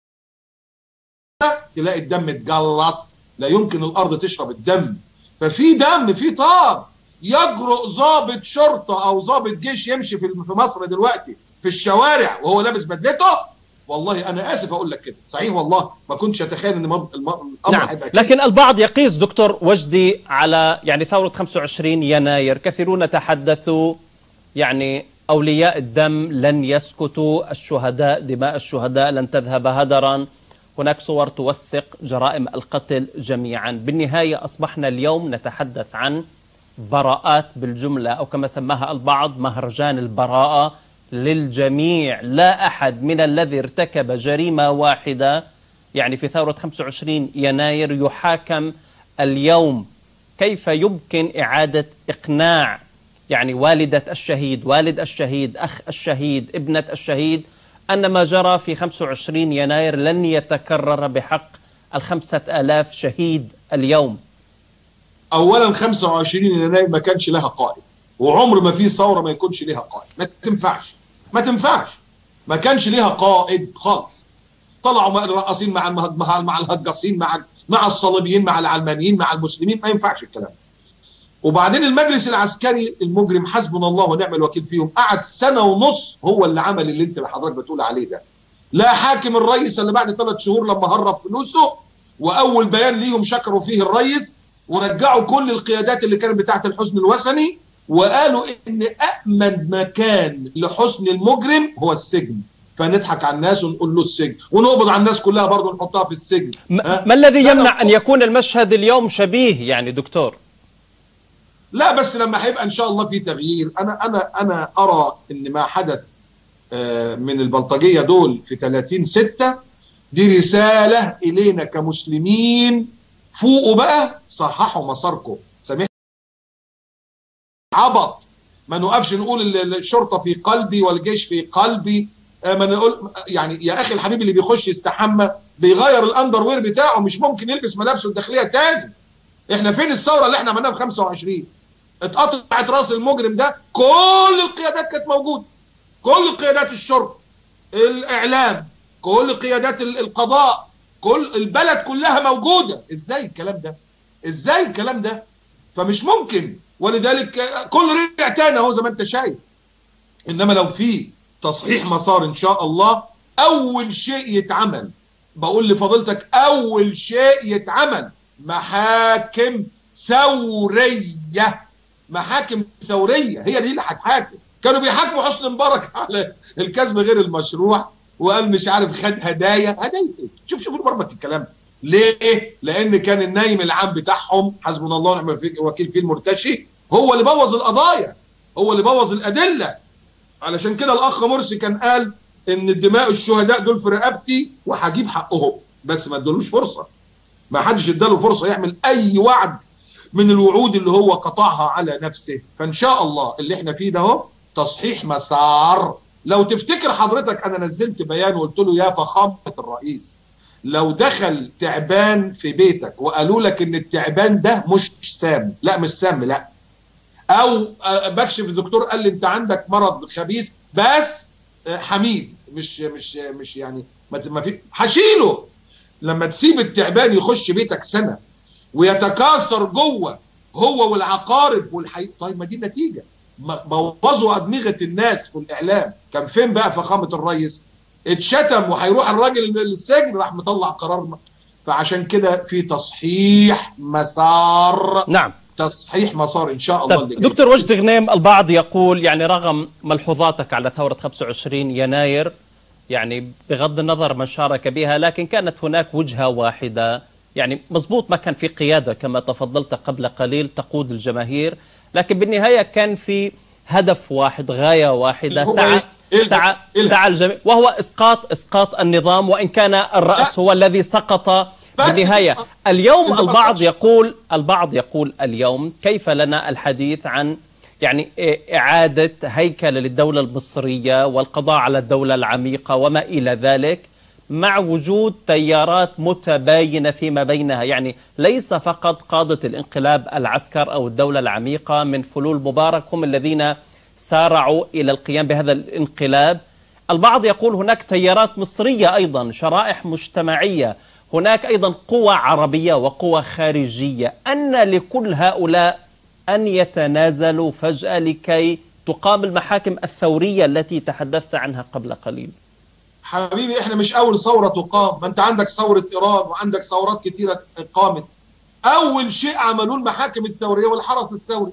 تلاقي الدم اتجلط، لا يمكن الارض تشرب الدم. ففي دم، في طار. يجرؤ ضابط شرطه او ضابط جيش يمشي في مصر دلوقتي في الشوارع وهو لابس بدلته؟ والله انا اسف اقول لك كده، صحيح والله ما كنتش اتخيل ان الامر نعم. هيبقى كده. لكن البعض يقيس دكتور وجدي على يعني ثوره 25 يناير، كثيرون تحدثوا يعني اولياء الدم لن يسكتوا، الشهداء دماء الشهداء لن تذهب هدرا، هناك صور توثق جرائم القتل جميعا. بالنهاية أصبحنا اليوم نتحدث عن براءات بالجملة، أو كما سماها البعض مهرجان البراءة للجميع. لا أحد من الذي ارتكب جريمة واحدة يعني في ثورة 25 يناير يحاكم اليوم. كيف يمكن إعادة إقناع يعني والدة الشهيد، والد الشهيد، أخ الشهيد، ابنة الشهيد أن ما جرى في 25 يناير لن يتكرر بحق 5000 شهيد اليوم؟ أولا 25 يناير ما كانش لها قائد، وعمر ما في ثورة ما يكونش لها قائد. ما تنفعش. ما كانش لها قائد خالص. طلعوا الرقاصين مع الهجاصين، مع الصليبيين، مع العلمانيين، مع المسلمين. ما ينفعش الكلام. وبعدين المجلس العسكري المجرم حسبنا الله ونعم الوكيل فيهم قعد 1.5 سنة هو اللي عمل اللي انت حضرتك بتقول عليه ده. لا حاكم الرئيس اللي بعد 3 شهور لما هرب فلوسه، واول بيان ليهم شكروا فيه الرئيس ورجعوا كل القيادات اللي كانت بتاعت الحزن الوثني، وقالوا ان أأمن مكان لحسن المجرم هو السجن. فنضحك على الناس ونقول له السجن، ونقبض على الناس كلها برضه نحطها في السجن. ما الذي يمنع ان يكون المشهد اليوم شبيه يعني دكتور؟ لا بس لما هيبقى ان شاء الله في تغيير. انا ارى ان ما حدث من البلطجيه دول في 30/6 دي رساله الينا كمسلمين. فوقوا بقى، صححوا مساركم. سامحني عبط، ما نوقفش نقول الشرطه في قلبي والجيش في قلبي. ما نقول يعني يا اخي الحبيب اللي بيخش يستحمى بيغير الاندر وير بتاعه، مش ممكن يلبس ملابسه الداخليه تاني. احنا فين الثوره اللي احنا عملناها في 25؟ اتقطعت راس المجرم ده، كل القيادات كانت موجوده، كل قيادات الشرطه، الاعلام، كل قيادات القضاء، كل البلد كلها موجوده. ازاي الكلام ده؟ فمش ممكن. ولذلك كل رجع تاني اهو زي ما انت شايف. انما لو في تصحيح مسار ان شاء الله، اول شيء يتعمل، بقول لفضيلتك اول شيء يتعمل محاكم ثوريه. محاكم ثوريه هي اللي هتحاكم. كانوا بيحاكموا حسني مبارك على الكسب غير المشروع، وقال مش عارف خد هدايا ايه. شوف المربك الكلام. ليه؟ لان كان النايم العام بتاعهم حسبنا الله ونعم الوكيل فيه المرتشي هو اللي بوظ القضايا، هو اللي بوظ الادله. علشان كده الاخ مرسي كان قال ان الدماء الشهداء دول في رقبتي وهجيب حقهم، بس ما ادالوش فرصه. ما حدش اداله فرصه يعمل اي وعد من الوعود اللي هو قطعها على نفسه. فان شاء الله اللي احنا فيه ده هو تصحيح مسار. لو تفتكر حضرتك انا نزلت بيان وقلت له يا فخامه الرئيس، لو دخل تعبان في بيتك وقالوا لك ان التعبان ده مش سام، لا مش سام، لا، او بكشف الدكتور قال لي انت عندك مرض خبيث بس حميد، مش يعني ما في، هشيله. لما تسيب التعبان يخش بيتك سنه ويتكاثر جوه هو والعقارب طيب ما دي النتيجه. بوظوا ادمغه الناس في الاعلام. كان فين بقى فخامه الرئيس؟ اتشتم وهيروح الراجل للسجن، راح مطلع قرار. فعشان كده في تصحيح مسار. نعم. تصحيح مسار ان شاء الله. اللي دكتور وجدي غنيم، البعض يقول يعني رغم ملحوظاتك على ثورة 25 يناير، يعني بغض النظر من شارك بها، لكن كانت هناك وجهة واحدة، يعني مضبوط ما كان في قيادة كما تفضلت قبل قليل تقود الجماهير، لكن بالنهاية كان في هدف واحد، غاية واحدة، سعى الجميع، وهو إسقاط النظام، وإن كان الرأس هو الذي سقط بالنهاية. اليوم البعض يقول اليوم كيف لنا الحديث عن يعني إعادة هيكلة للدولة المصرية والقضاء على الدولة العميقة وما إلى ذلك، مع وجود تيارات متباينة فيما بينها، يعني ليس فقط قادة الانقلاب العسكر أو الدولة العميقة من فلول مبارك هم الذين سارعوا إلى القيام بهذا الانقلاب. البعض يقول هناك تيارات مصرية أيضا، شرائح مجتمعية، هناك أيضا قوى عربية وقوى خارجية. أن لكل هؤلاء أن يتنازلوا فجأة لكي تقام المحاكم الثورية التي تحدثت عنها قبل قليل؟ حبيبي احنا مش أول ثورة تقام، ما أنت عندك ثورة إيران وعندك ثورات كتيرة قامت. أول شيء عملوه المحاكم الثورية والحرس الثوري.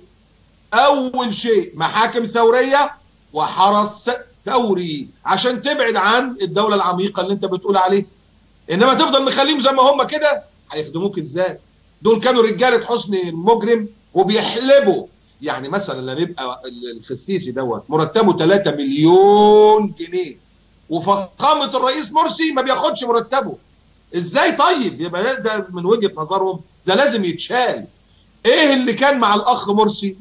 أول شيء محاكم ثورية وحرس ثوري عشان تبعد عن الدولة العميقة اللي أنت بتقول عليه. إنما تفضل مخليهم زي ما هم كده، هيخدموك إزاي؟ دول كانوا رجالة حسني المجرم وبيحلبوا. يعني مثلا لما يبقى الخسيسي دوت مرتبه 3 مليون جنيه وفخامة الرئيس مرسي ما بياخدش مرتبه، ازاي طيب؟ يبقى ده من وجهة نظرهم ده لازم يتشال. ايه اللي كان مع الاخ مرسي؟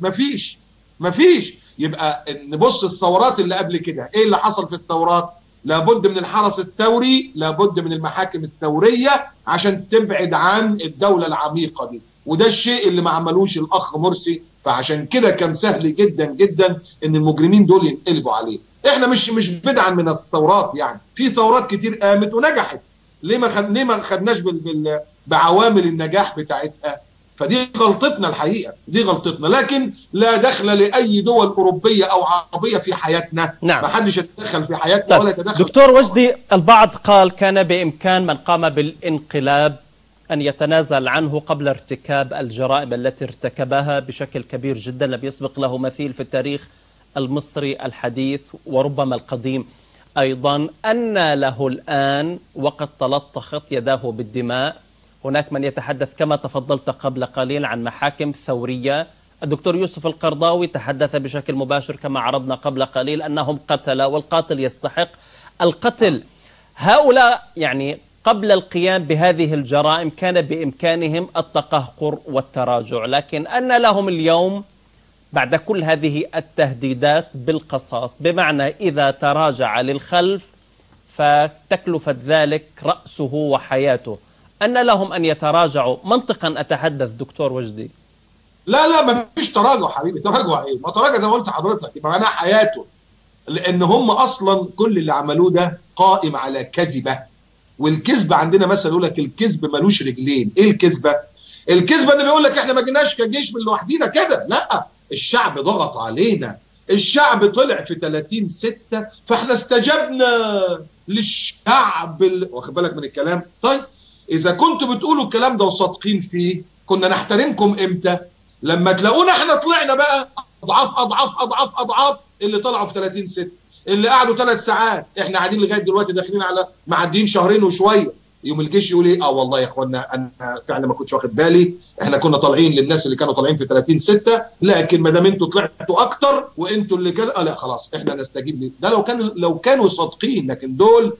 مفيش. يبقى نبص الثورات اللي قبل كده، ايه اللي حصل في الثورات؟ لابد من الحرس الثوري، لابد من المحاكم الثورية عشان تبعد عن الدولة العميقة دي، وده الشيء اللي ما عملوش الاخ مرسي. فعشان كده كان سهل جدا جدا ان المجرمين دول ينقلبوا عليه. احنا مش بدعا من الثورات، يعني في ثورات كتير قامت ونجحت، ليه ما خدناش بعوامل النجاح بتاعتها؟ فدي غلطتنا الحقيقة، دي غلطتنا، لكن لا دخل لأي دول أوروبية أو عربية في حياتنا. نعم. ما حدش يتدخل في حياتنا ولا يتدخل. دكتور وجدي، البعض قال كان بإمكان من قام بالانقلاب أن يتنازل عنه قبل ارتكاب الجرائم التي ارتكبها بشكل كبير جدا، لم يسبق له مثيل في التاريخ المصري الحديث وربما القديم أيضا. أن له الآن وقد تلطخت يداه بالدماء. هناك من يتحدث كما تفضلت قبل قليل عن محاكم ثورية. الدكتور يوسف القرضاوي تحدث بشكل مباشر كما عرضنا قبل قليل أنهم قتلة والقاتل يستحق القتل. هؤلاء يعني قبل القيام بهذه الجرائم كان بإمكانهم التقهقر والتراجع، لكن أن لهم اليوم بعد كل هذه التهديدات بالقصاص، بمعنى إذا تراجع للخلف فتكلفة ذلك رأسه وحياته، أن لهم أن يتراجعوا منطقا. أتحدث دكتور وجدي. لا ما فيش تراجع حبيبي. تراجع ايه؟ ما تراجع زي ما قلت حضرتك، يبقى معناها حياته، لأن هم أصلا كل اللي عملوه ده قائم على كذبة. والكذب عندنا مثلا يقول لك الكذب ملوش رجلين. ايه الكذبة؟ الكذبة اللي بيقول لك احنا ما جيناش كجيش من لوحدينا كده، لا، الشعب ضغط علينا، الشعب طلع في 30/6 فاحنا استجبنا للشعب. واخد بالك من الكلام؟ طيب اذا كنتوا بتقولوا الكلام ده وصادقين فيه كنا نحترمكم امتى؟ لما تلاقونا احنا طلعنا بقى اضعاف اضعاف اضعاف اضعاف اللي طلعوا في 30/6، اللي قعدوا 3 ساعات. احنا قاعدين لغايه دلوقتي داخلين على معديين شهرين وشويه. يوم الجيش يقول ايه؟ والله يا اخوانا انا فعلا ما كنتش واخد بالي، احنا كنا طالعين للناس اللي كانوا طالعين في 30/6، لكن ما دام انتوا طلعتوا اكتر وانتوا اللي كذا لا خلاص احنا نستجيب ليه. ده لو كانوا صادقين، لكن دول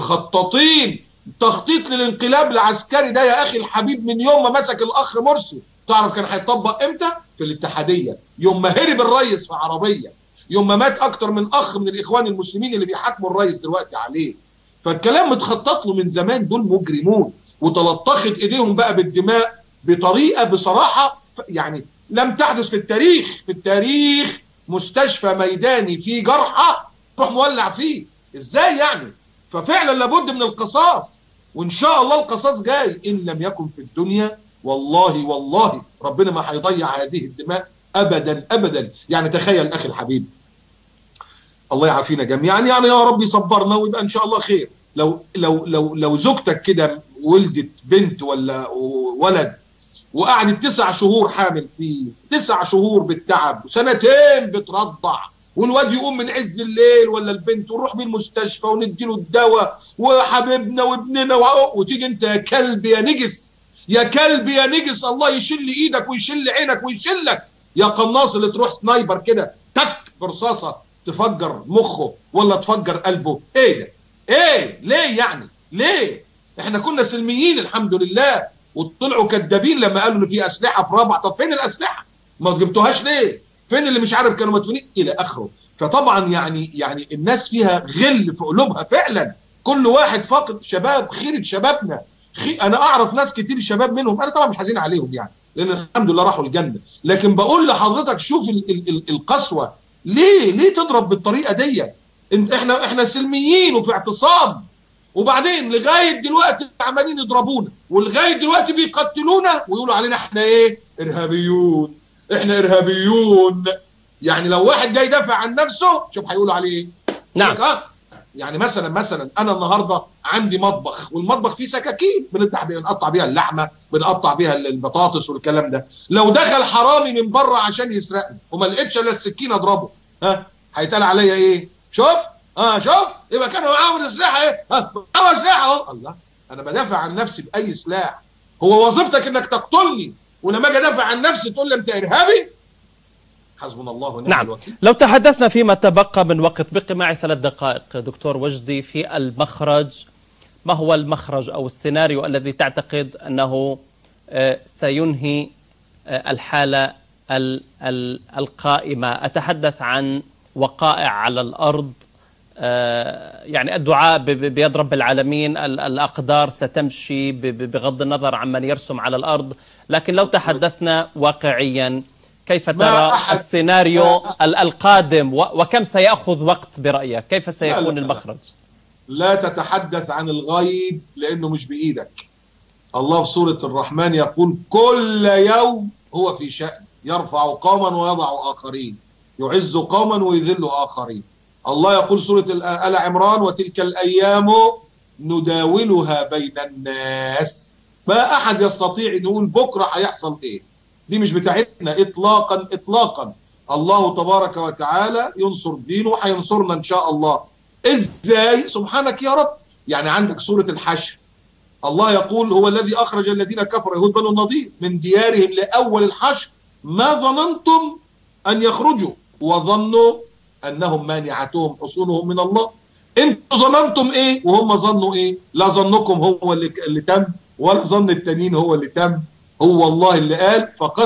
مخططين تخطيط للانقلاب العسكري ده يا اخي الحبيب من يوم ما مسك الاخ مرسي. تعرف كان هيطبق امتى؟ في الاتحاديه، يوم ما هرب الرئيس في عربيه، يوم ما مات اكتر من اخ من الاخوان المسلمين اللي بيحاكموا الرئيس دلوقتي عليه. فالكلام متخطط له من زمان. دول مجرمون وتلطخت ايديهم بقى بالدماء بطريقه بصراحه يعني لم تحدث في التاريخ. في التاريخ مستشفى ميداني فيه جرحى تروح مولع فيه، ازاي يعني؟ ففعلا لابد من القصاص، وان شاء الله القصاص جاي ان لم يكن في الدنيا. والله ربنا ما هيضيع هذه الدماء ابدا ابدا. يعني تخيل اخي الحبيب، الله يعافينا جميعا، يعني يا رب يصبرنا ويبقى ان شاء الله خير. لو زوجتك كده ولدت بنت ولا ولد وقعدت 9 شهور حامل فيه، 9 شهور بالتعب وسنتين بترضع، والواد يقوم من عز الليل ولا البنت ونروح بيه المستشفى ونديله الدواء وحبيبنا وابننا وتيجي انت يا كلب يا نجس، يا كلب يا نجس، الله يشل ايدك ويشل عينك ويشلك يا قناص اللي تروح سنايبر كده تك برصاصه تفجر مخه ولا تفجر قلبه. ايه ده؟ ايه؟ ليه يعني؟ ليه؟ احنا كنا سلميين الحمد لله، وطلعوا كدابين لما قالوا ان في اسلحه في رابعه. طب فين الاسلحه؟ ما جبتوهاش ليه؟ فين اللي مش عارف كانوا مدفونين الى اخره. فطبعا يعني الناس فيها غل في قلوبها فعلا، كل واحد فاقد شباب، خيره شبابنا. انا اعرف ناس كتير شباب منهم، انا طبعا مش حزين عليهم يعني لان الحمد لله راحوا الجنه، لكن بقول لحضرتك شوف القسوه. ليه تضرب بالطريقه دي؟ احنا سلميين وفي اعتصام، وبعدين لغايه دلوقتي عمالين يضربونا، ولغايه دلوقتي بيقتلونا ويقولوا علينا احنا ايه؟ ارهابيون. احنا ارهابيون. يعني لو واحد جاي يدافع عن نفسه شوف هيقولوا عليه ايه؟ نعم. يعني مثلا انا النهارده عندي مطبخ، والمطبخ فيه سكاكين بنقطع بيها اللحمه، بنقطع بيها البطاطس والكلام ده. لو دخل حرامي من بره عشان يسرقني وما لقيتش الا السكين اضربه، هيتقال عليا ايه؟ شوف شوف يبقى كانوا معاهم الاسلحه ايه؟ معاهم اسلحه اهو. الله، انا بدافع عن نفسي باي سلاح. هو وظيفتك انك تقتلني، ولما اجي ادافع عن نفسي تقول لي انت ارهابي؟ حسبنا الله ونعم الوكيل. لو تحدثنا فيما تبقى من وقت، بقي معي 3 دقائق دكتور وجدي، في المخرج. ما هو المخرج أو السيناريو الذي تعتقد أنه سينهي الحالة القائمة؟ أتحدث عن وقائع على الأرض، يعني الدعاء بيد رب العالمين، الأقدار ستمشي بغض النظر عمن يرسم على الأرض، لكن لو تحدثنا واقعيا كيف ترى السيناريو القادم، وكم سيأخذ وقت برأيك؟ كيف سيكون المخرج؟ لا تتحدث عن الغيب لأنه مش بإيدك. الله في سورة الرحمن يقول كل يوم هو في شأن، يرفع قوما ويضع آخرين، يعز قوما ويذل آخرين. الله يقول سورة آل عمران وتلك الأيام نداولها بين الناس. ما أحد يستطيع أن يقول بكرة هيحصل إيه. دي مش بتاعتنا إطلاقا إطلاقا. الله تبارك وتعالى ينصر دينه وهينصرنا إن شاء الله. إزاي؟ سبحانك يا رب. يعني عندك سورة الحشر الله يقول هو الذي أخرج الذين كفروا يهود بنو النضير من ديارهم لأول الحشر ما ظننتم أن يخرجوا وظنوا أنهم مانعتهم حصونهم من الله. انتوا ظننتم إيه وهم ظنوا إيه؟ لا ظنكم هو اللي تم، ولا ظن التانيين هو اللي تم. هو الله اللي قال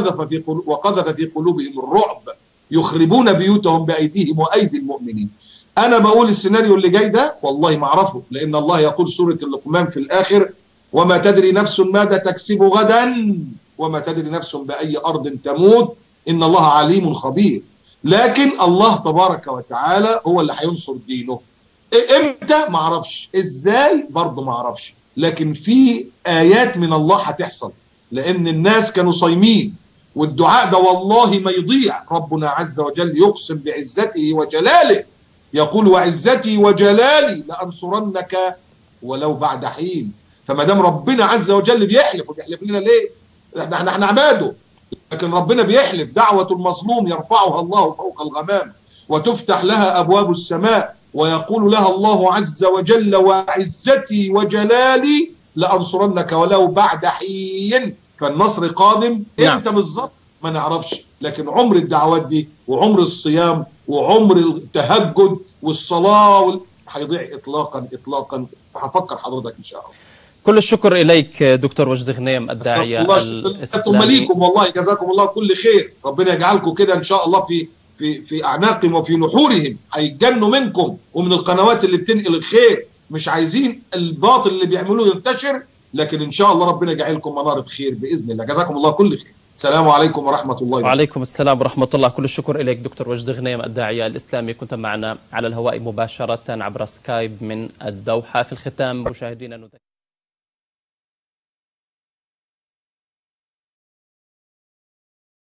وقذف في قلوبهم الرعب يخربون بيوتهم بأيديهم وأيدي المؤمنين. أنا بقول السيناريو اللي جاي ده والله ما أعرفه، لأن الله يقول سورة اللقمان في الآخر وما تدري نفس ماذا تكسب غدا وما تدري نفس بأي أرض تموت إن الله عليم خبير. لكن الله تبارك وتعالى هو اللي هينصر دينه. إمتى؟ ما أعرفش. إزاي؟ برضه ما أعرفش. لكن في آيات من الله هتحصل، لأن الناس كانوا صايمين، والدعاء ده والله ما يضيع. ربنا عز وجل يقسم بعزته وجلاله يقول وعزتي وجلالي لأنصرنك ولو بعد حين. فما دام ربنا عز وجل بيحلف، وبيحلف لنا ليه؟ احنا عباده، لكن ربنا بيحلف. دعوة المظلوم يرفعها الله فوق الغمام وتفتح لها أبواب السماء ويقول لها الله عز وجل وعزتي وجلالي لأنصرنك ولو بعد حين. فالنصر قادم. امتى بالظبط ما نعرفش، لكن عمر الدعوات دي وعمر الصيام وعمر التهجد والصلاة هيضيع إطلاقا إطلاقا. هفكر حضرتك إن شاء الله. كل الشكر إليك دكتور وجدي غنيم الداعية الإسلامي. ثم ليكم والله جزاكم الله كل خير. ربنا يجعلكم كده إن شاء الله في أعناقهم وفي نحورهم، هيتجنوا منكم ومن القنوات اللي بتنقل الخير. مش عايزين الباطل اللي بيعملوه ينتشر، لكن إن شاء الله ربنا يجعلكم منارة خير بإذن الله. جزاكم الله كل خير. السلام عليكم ورحمة الله وبركاته. وعليكم السلام ورحمة الله. كل الشكر إليك دكتور وجدي غنيم الداعية الإسلامي، كنت معنا على الهواء مباشرة عبر سكايب من الدوحة. في الختام مشاهدينا